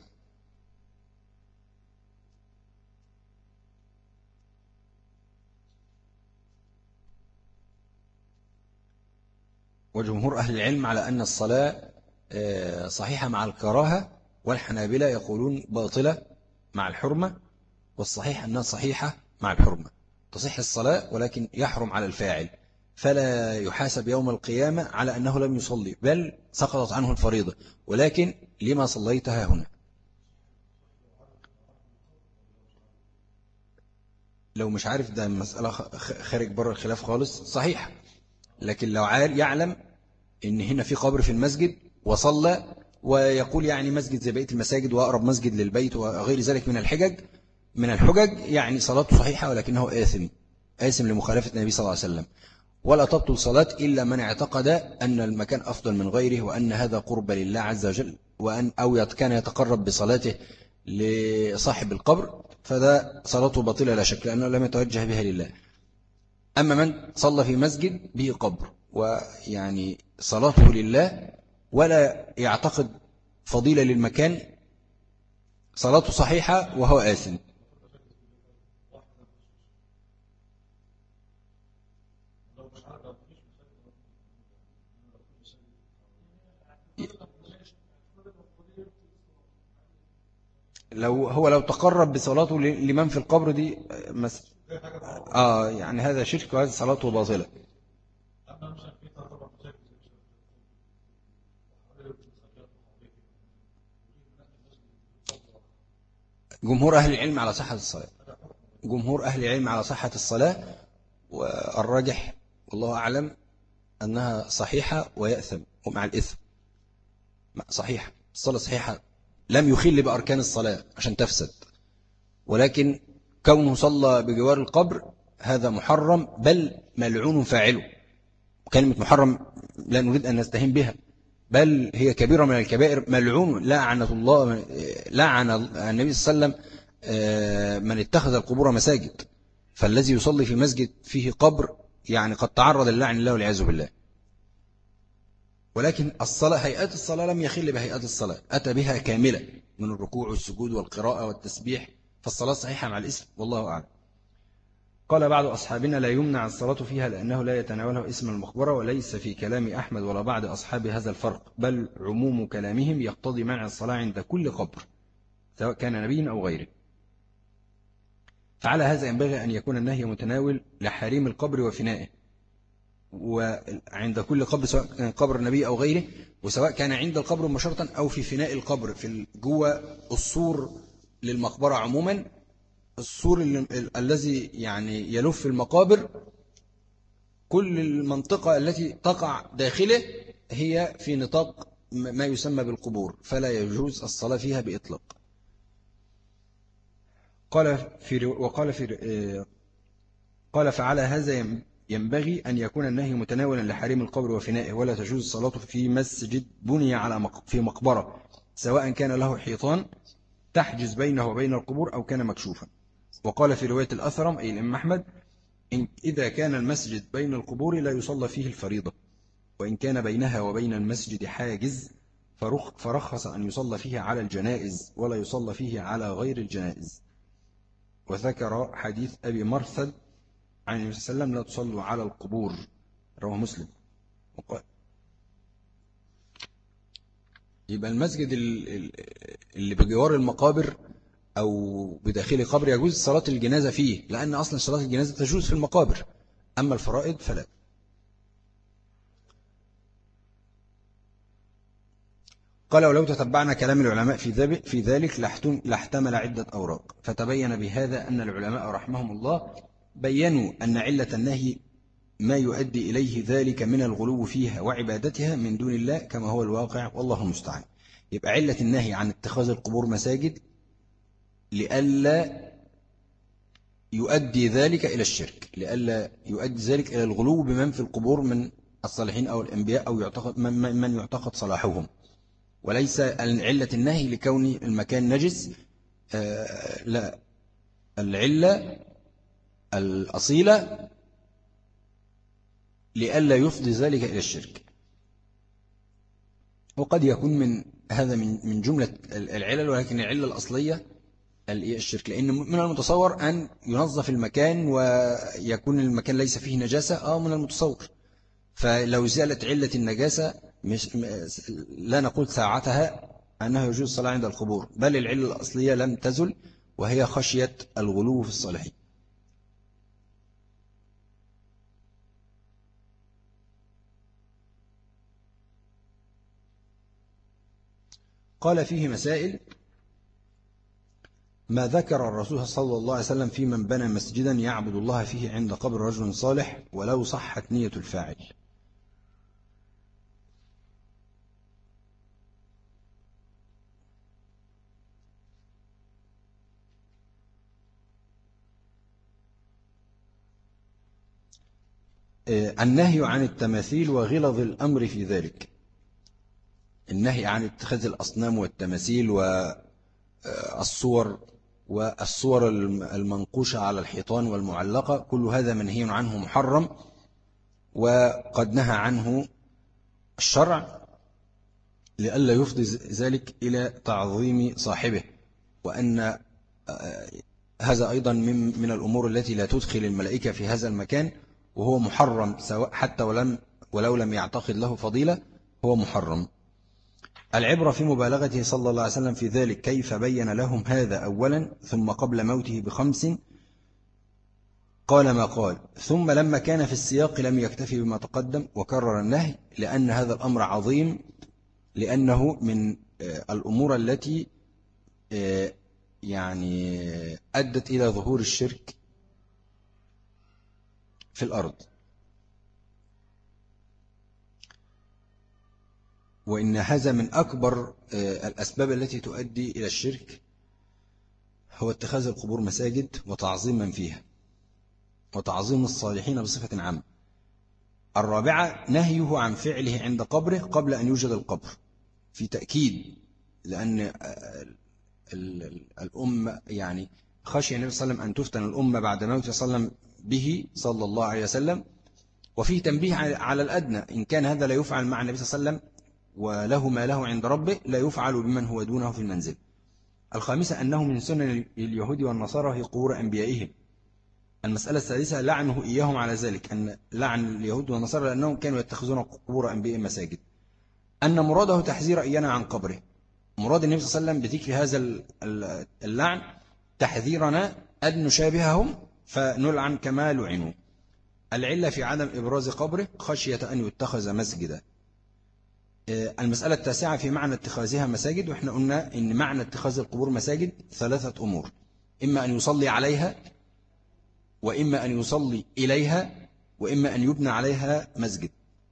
وجمهور أهل العلم على أن الصلاة صحيحة مع الكراهة، والحنابلة يقولون باطلة مع الحرمة، والصحيح أنها صحيحة مع الحرمة. تصح الصلاة ولكن يحرم على الفاعل، فلا يحاسب يوم القيامة على أنه لم يصلي، بل سقطت عنه الفريضة، ولكن لما صليتها هنا. لو مش عارف ده مسألة خارج بره الخلاف خالص صحيح، لكن لو يعلم إن هنا في قبر في المسجد وصلى، ويقول يعني مسجد زي بقية المساجد وأقرب مسجد للبيت وغير ذلك من الحجج، من الحجج يعني صلاته صحيحة ولكنه آثم لمخالفة النبي صلى الله عليه وسلم. ولا تبطل صلاة إلا من اعتقد أن المكان أفضل من غيره وأن هذا قرب لله عز وجل، أو كان يتقرب بصلاته لصاحب القبر، فده صلاته باطلة لا شك لأنه لم يتوجه بها لله. أما من صلى في مسجد به قبر ويعني صلاته لله ولا يعتقد فضيلة للمكان، صلاته صحيحة وهو آثم. لو تقرب بصلاته لمن في القبر دي مثلا، يعني هذا شرك وهذا صلاته باطلة. جمهور أهل العلم على صحة الصلاة، جمهور أهل العلم على صحة الصلاة، والراجح والله أعلم أنها صحيحة ويأثم ومع الإثم. صحيحة الصلاة صحيحة، لم يخل بأركان الصلاة عشان تفسد، ولكن كونه صلى بجوار القبر هذا محرم بل ملعون فاعله. كلمة محرم لا نريد أن نستهين بها، بل هي كبيرة من الكبائر، ملعون لعنة الله، لعن النبي صلى الله عليه وسلم من اتخذ القبور مساجد. فالذي يصلي في مسجد فيه قبر يعني قد تعرض للعن الله والعياذ بالله. ولكن الصلاة، هيئات الصلاة لم يخل بهيئات الصلاة، أتى بها كاملة من الركوع والسجود والقراءة والتسبيح، فالصلاة صحيحة مع الاسم والله أعلم. قال بعض أصحابنا لا يمنع الصلاة فيها لأنه لا يتناوله اسم المقبرة، وليس في كلام أحمد ولا بعض أصحاب هذا الفرق، بل عموم كلامهم يقتضي منع الصلاة عند كل قبر سواء كان نبي أو غيره. فعلى هذا ينبغي أن يكون النهي متناول لحريم القبر وفنائه، وعند كل قبر سواء كان قبر نبي أو غيره، وسواء كان عند القبر مباشرة أو في فناء القبر في جوه السور للمقبرة عموما. السور الذي يعني يلف المقابر، كل المنطقة التي تقع داخله هي في نطاق ما يسمى بالقبور، فلا يجوز الصلاة فيها بإطلاق. قال فعلى هذا ينبغي أن يكون النهي متناولا لحريم القبر وفنائه، ولا تجوز الصلاة في مسجد بني في مقبرة سواء كان له حيطان تحجز بينه وبين القبور أو كان مكشوفا. وقال في رواية الأثرم أي الإمام أحمد إذا كان المسجد بين القبور لا يصلى فيه الفريضة، وإن كان بينها وبين المسجد حاجز فرخص أن يصلى فيه على الجنائز ولا يصلى فيه على غير الجنائز. وذكر حديث أبي مرثد عن النبي صلى الله عليه وسلم لا تصلوا على القبور، رواه مسلم. يبقى المسجد اللي بجوار المقابر أو بداخل قبر يجوز صلاة الجنازة فيه، لأن أصلا صلاة الجنازة تجوز في المقابر، أما الفرائض فلا. قال ولو تتبعنا كلام العلماء في ذلك لاحتمل عدة أوراق، فتبين بهذا أن العلماء رحمهم الله بينوا أن علة النهي ما يؤدي إليه ذلك من الغلو فيها وعبادتها من دون الله كما هو الواقع والله المستعان. يبقى علة النهي عن اتخاذ القبور مساجد لئلا يؤدي ذلك إلى الشرك، لئلا يؤدي ذلك إلى الغلو بمن في القبور من الصالحين أو الأنبياء أو من يعتقد صلاحهم، وليس علة النهي لكون المكان نجس. لا، العلة الأصيلة لئلا يفضي ذلك إلى الشرك. وقد يكون من هذا من جملة العلل، ولكن العلة الأصلية الشرك، لأن من المتصور أن ينظف المكان ويكون المكان ليس فيه نجاسة، من المتصور. فلو زالت علة النجاسة لا نقول ساعتها أنه يجوز الصلاة عند القبور، بل العلة الأصلية لم تزل وهي خشية الغلو في الصالحين. قال فيه مسائل: ما ذكر الرسول صلى الله عليه وسلم في من بنى مسجدا يعبد الله فيه عند قبر رجل صالح ولو صحت نية الفاعل. النهي عن التماثيل وغلظ الأمر في ذلك. النهي عن اتخاذ الأصنام والتماثيل والصور المنقوشة على الحيطان والمعلقة، كل هذا منهي عنه محرم، وقد نهى عنه الشرع لئلا يفضي ذلك إلى تعظيم صاحبه، وأن هذا أيضا من الأمور التي لا تدخل الملائكة في هذا المكان، وهو محرم سواء حتى ولو لم يعتقد له فضيلة، هو محرم. العبرة في مبالغته صلى الله عليه وسلم في ذلك كيف بين لهم هذا أولا، ثم قبل موته ب5 قال ما قال، ثم لما كان في السياق لم يكتفي بما تقدم وكرر النهي، لأن هذا الأمر عظيم، لأنه من الأمور التي يعني أدت إلى ظهور الشرك في الأرض. وإن هذا من أكبر الأسباب التي تؤدي إلى الشرك، هو اتخاذ القبور مساجد وتعظيم من فيها وتعظيم الصالحين بصفة عامة. الرابعة نهيه عن فعله عند قبره قبل أن يوجد القبر، في تأكيد، لأن الأمة يعني خشي النبي صلى الله عليه وسلم أن تفتن الأمة بعد موته صلى الله عليه وسلم به صلى الله عليه وسلم، وفيه تنبيه على الأدنى، إن كان هذا لا يفعل مع النبي صلى الله عليه وسلم وله ما له عند ربه، لا يفعل بمن هو دونه في المنزل. الخامسة أنه من سنن اليهود والنصارى في قبور أنبيائهم. المسألة الثالثة لعنه إياهم على ذلك، أن لعن اليهود والنصارى لأنهم كانوا يتخذون قبور أنبيائهم مساجد. أن مراده تحذير إيانا عن قبره، مراد النبي صلى الله عليه وسلم بذكر هذا اللعن تحذيرنا أن نشابههم فنلعن كما لعنوا. العلة في عدم إبراز قبره خشية أن يتخذ مسجدا. المسألة التاسعة في معنى اتخاذها مساجد، وإحنا قلنا إن معنى اتخاذ القبور مساجد 3 أمور، إما أن يصلي عليها، وإما أن يصلي إليها، وإما أن يبنى عليها مسجد.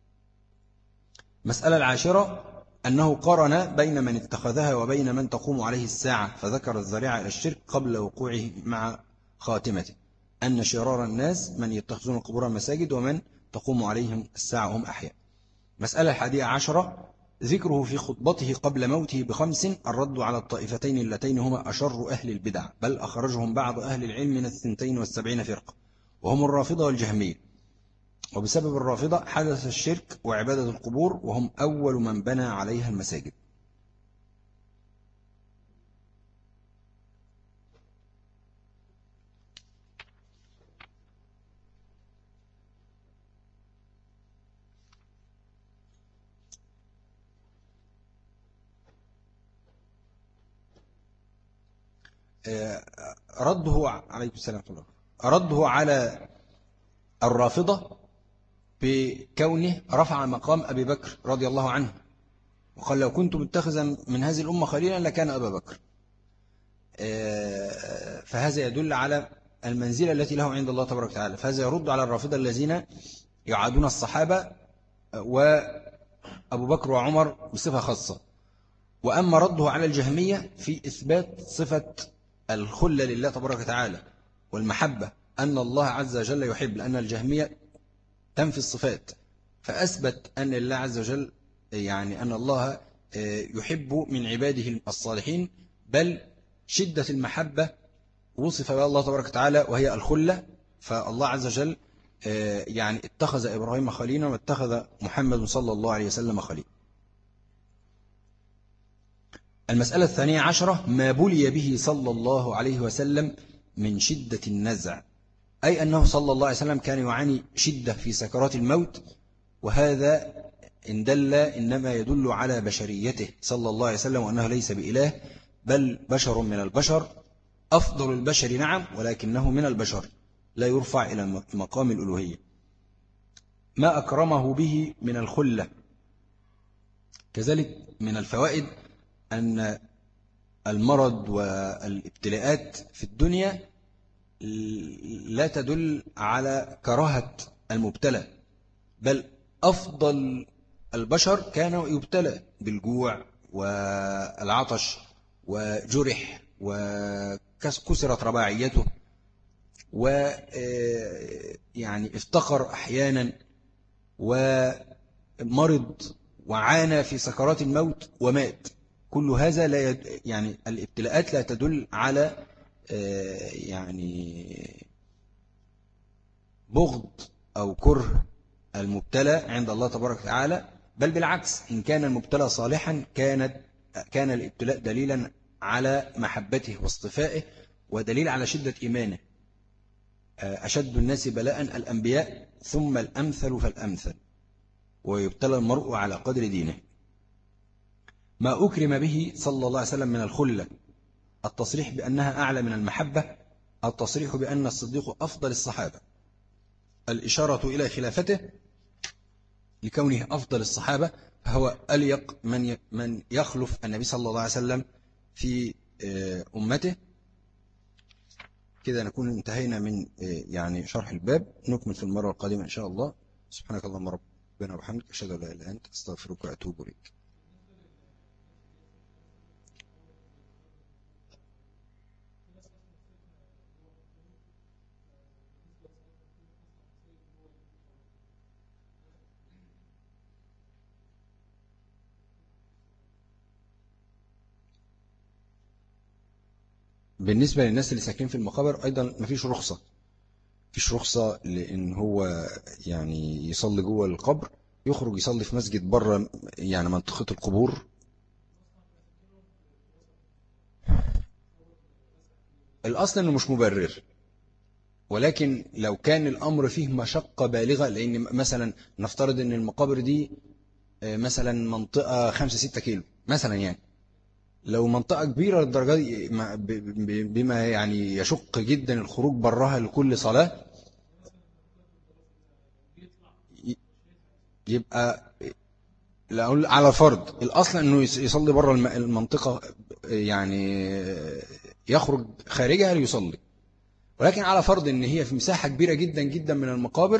مسألة العاشرة أنه قارن بين من اتخذها وبين من تقوم عليه الساعة، فذكر الذريعة إلى الشرك قبل وقوعه مع خاتمته، أن شرار الناس من يتخذون القبور مساجد ومن تقوم عليهم الساعة هم أحياء. مسألة 11 ذكره في خطبته قبل موته ب5 الرد على الطائفتين اللتين هما أشر أهل البدع، بل أخرجهم بعض أهل العلم من 72 فرقة، وهم الرافضة والجهمية، وبسبب الرافضة حدث الشرك وعبادة القبور، وهم أول من بنى عليها المساجد. رده عليكم السلام عليكم، رده على الرافضة بكونه رفع مقام أبي بكر رضي الله عنه، وقال لو كنت متخذا من هذه الأمة خليلا لكان أبا بكر. فهذا يدل على المنزلة التي له عند الله تبارك وتعالى، فهذا يرد على الرافضة الذين يعادون الصحابة وأبو بكر وعمر بصفة خاصة. وأما رده على الجهمية في إثبات صفة الخلة لله تبارك وتعالى والمحبة، أن الله عز وجل يحب، لأن الجهمية تنفي الصفات، فأثبت أن الله عز وجل يعني أن الله يحب من عباده الصالحين، بل شدة المحبة وصف بها الله تبارك وتعالى وهي الخلة. فالله عز وجل يعني اتخذ إبراهيم خليلا واتخذ محمد صلى الله عليه وسلم خليلا. المسألة 12 ما بلي به صلى الله عليه وسلم من شدة النزع، أي أنه صلى الله عليه وسلم كان يعاني شدة في سكرات الموت، وهذا إن دل إنما يدل على بشريته صلى الله عليه وسلم، وأنه ليس بإله بل بشر من البشر، أفضل البشر نعم، ولكنه من البشر لا يرفع إلى مقام الألوهية. ما أكرمه به من الخلة. كذلك من الفوائد أن المرض والابتلاءات في الدنيا لا تدل على كراهة المبتلى، بل أفضل البشر كانوا يبتلى بالجوع والعطش وجرح وكسرت رباعيته، يعني افتقر أحيانا ومرض وعانى في سكرات الموت ومات. كل هذا لا يعني الابتلاءات لا تدل على يعني بغض أو كره المبتلى عند الله تبارك وتعالى، بل بالعكس، إن كان المبتلى صالحا كان الابتلاء دليلا على محبته واصطفائه ودليل على شدة إيمانه. أشد الناس بلاء الأنبياء ثم الأمثل فالأمثل، ويبتلى المرء على قدر دينه. ما أكرم به صلى الله عليه وسلم من الخلة: التصريح بأنها أعلى من المحبة، التصريح بأن الصديق أفضل الصحابة، الإشارة إلى خلافته لكونه أفضل الصحابة، فهو أليق من يخلف النبي صلى الله عليه وسلم في أمته. كده نكون انتهينا من يعني شرح الباب، نكمل في المرة القادمة إن شاء الله. سبحانك اللهم ربنا وبحمدك، أشهد أن لا إله إلا أنت، أستغفرك وأتوب إليك. بالنسبة للناس اللي ساكنين في المقابر أيضا مفيش رخصة لأن هو يعني يصلي جوه القبر، يخرج يصلي في مسجد بره يعني منطقة القبور. الأصل أنه مش مبرر، ولكن لو كان الأمر فيه مشقة بالغة، لأن مثلا نفترض أن المقابر دي مثلا منطقة 5-6 كيلو مثلا، يعني لو منطقة كبيرة للدرجة دي بما يعني يشق جدا الخروج براها لكل صلاة، يبقى على فرض الأصل أنه يصلي بره المنطقة، يعني يخرج خارجها ليصلي. ولكن على فرض أن هي في مساحة كبيرة جدا جدا من المقابر،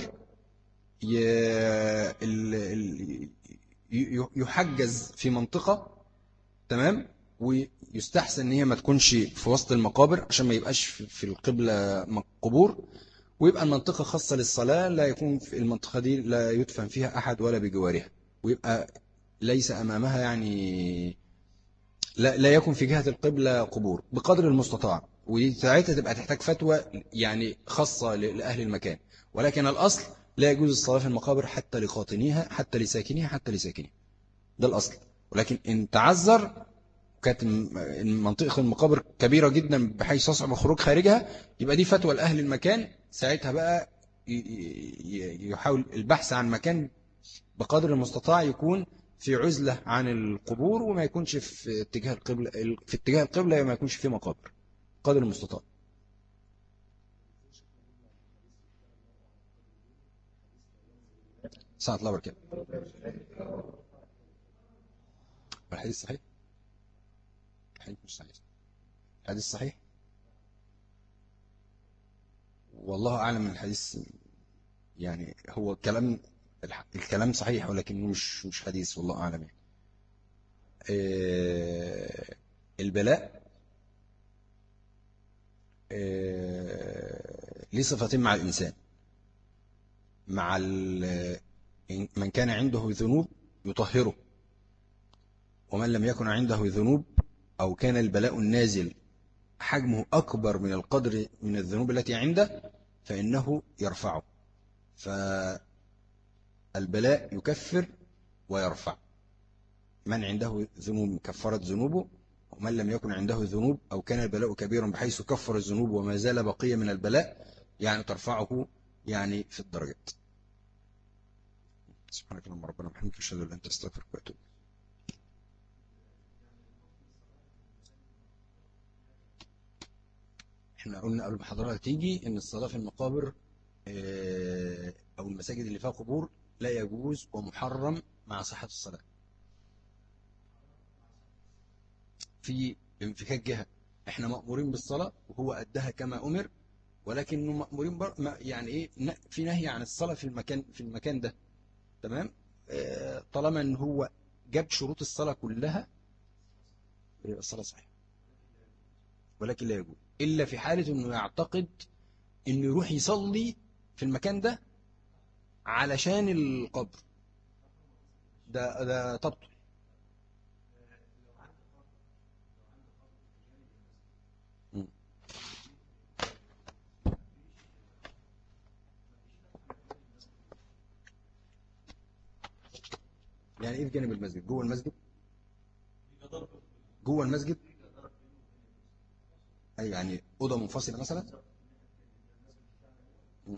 يحجز في منطقة، تمام، ويستحسن ان هي ما تكونش في وسط المقابر عشان ما يبقاش في القبلة قبور، ويبقى المنطقة خاصة للصلاة، لا يكون في المنطقة دي لا يدفن فيها أحد ولا بجوارها، ويبقى ليس أمامها يعني لا يكون في جهة القبلة قبور بقدر المستطاع. ودي ساعتها تبقى تحتاج فتوى يعني خاصة لأهل المكان. ولكن الأصل لا يجوز الصلاة في المقابر حتى لقاطنيها، حتى لساكنيها، حتى لساكنيها، ده الأصل. ولكن إن تعذر كانت منطقة المقابر كبيرة جدا بحيث يصعب الخروج خارجها، يبقى دي فتوى لأهل المكان. ساعتها بقى يحاول البحث عن مكان بقدر المستطاع يكون في عزلة عن القبور، وما يكونش في اتجاه القبلة، وما يكونش في مقابر قدر المستطاع. ساعة الله بركاته. الحديث صحيح؟ الحديث مش صحيح. الحديث صحيح، والله أعلم من الحديث، يعني هو الكلام صحيح، ولكنه مش حديث، والله أعلم يعني. البلاء ليه صفتين مع الإنسان: مع من كان عنده ذنوب يطهره، ومن لم يكن عنده ذنوب أو كان البلاء النازل حجمه أكبر من القدر من الذنوب التي عنده فإنه يرفعه. فالبلاء يكفر ويرفع. من عنده ذنوب كفرت ذنوبه، ومن لم يكن عنده ذنوب أو كان البلاء كبيرا بحيث كفر الذنوب وما زال بقية من البلاء، يعني ترفعه يعني في الدرجات. سبحانك اللهم ربنا وبحمدك، أشهد أن لا إله إلا أنت، أستغفرك وأتوب. احنا قلنا قبل ما حضرتك تيجي ان الصلاة في المقابر او المساجد اللي فيها قبور لا يجوز ومحرم مع صحة الصلاة، في انفكاك جهة. احنا مأمورين بالصلاة وهو أدها كما أمر، ولكنه مأمورين يعني ايه، في نهي عن الصلاة في المكان ده، تمام. طالما ان هو جاب شروط الصلاة كلها يبقى الصلاة صحيحة. ولكن لا يجوز إلا في حالة أنه يعتقد إنه يروح يصلي في المكان ده علشان القبر. ده تبطل. م. يعني إيه في جانب المسجد؟ جوه المسجد؟ جوه المسجد؟ أي يعني أوضة منفصلة مثلا؟ م.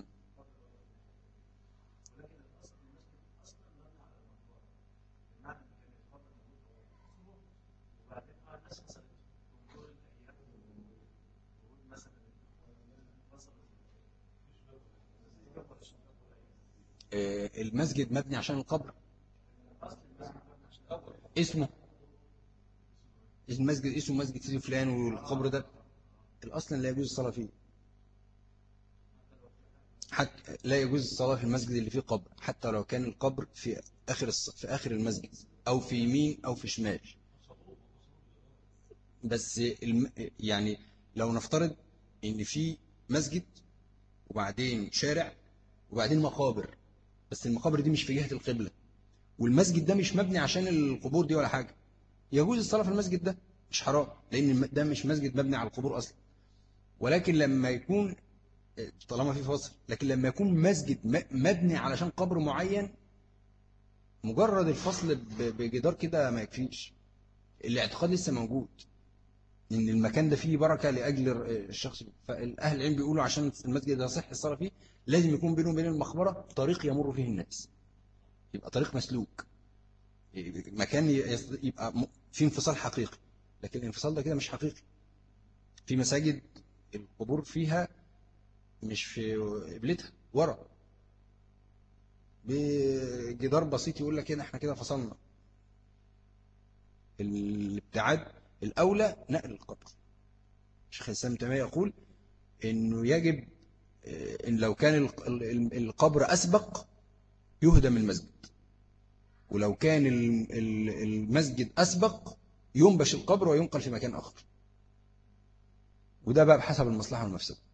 المسجد مبني عشان القبر. اسمه المسجد اسمه مسجد سيدي فلان، والقبر ده الأصل لا يجوز الصلاة فيه. حتى لا يجوز الصلاة في المسجد اللي فيه قبر، حتى لو كان القبر في في آخر المسجد، أو في يمين أو في شمال. بس يعني لو نفترض إن في مسجد وبعدين شارع وبعدين مقابر، بس المقابر دي مش في جهة القبلة، والمسجد ده مش مبني عشان القبور دي ولا حاجة، يجوز الصلاة في المسجد ده، مش حرام، لأن ده مش مسجد مبني على القبور أصلا. ولكن لما يكون، طالما في فاصل، لكن لما يكون مسجد مبني علشان قبر معين، مجرد الفصل بجدار كده ما يكفيش. الاعتقاد لسه موجود ان المكان ده فيه بركة لأجل الشخص. فالأهل العلم بيقولوا عشان المسجد ده يصح الصلاة فيه لازم يكون بينه وبين المقبرة طريق يمر فيه الناس، يبقى طريق مسلوك، مكان يبقى فيه انفصال حقيقي. لكن الانفصال ده كده مش حقيقي. في مساجد القبور فيها مش في قبلتها، ورا بجدار بسيط يقول لك كده احنا كده فصلنا. الابتعاد الأولى نقل القبر. شيخ الإسلام تيمية يقول إنه يجب، إن لو كان القبر أسبق يهدم المسجد، ولو كان المسجد أسبق ينبش القبر وينقل في مكان آخر. وده بقى بحسب المصلحة والمفسدة.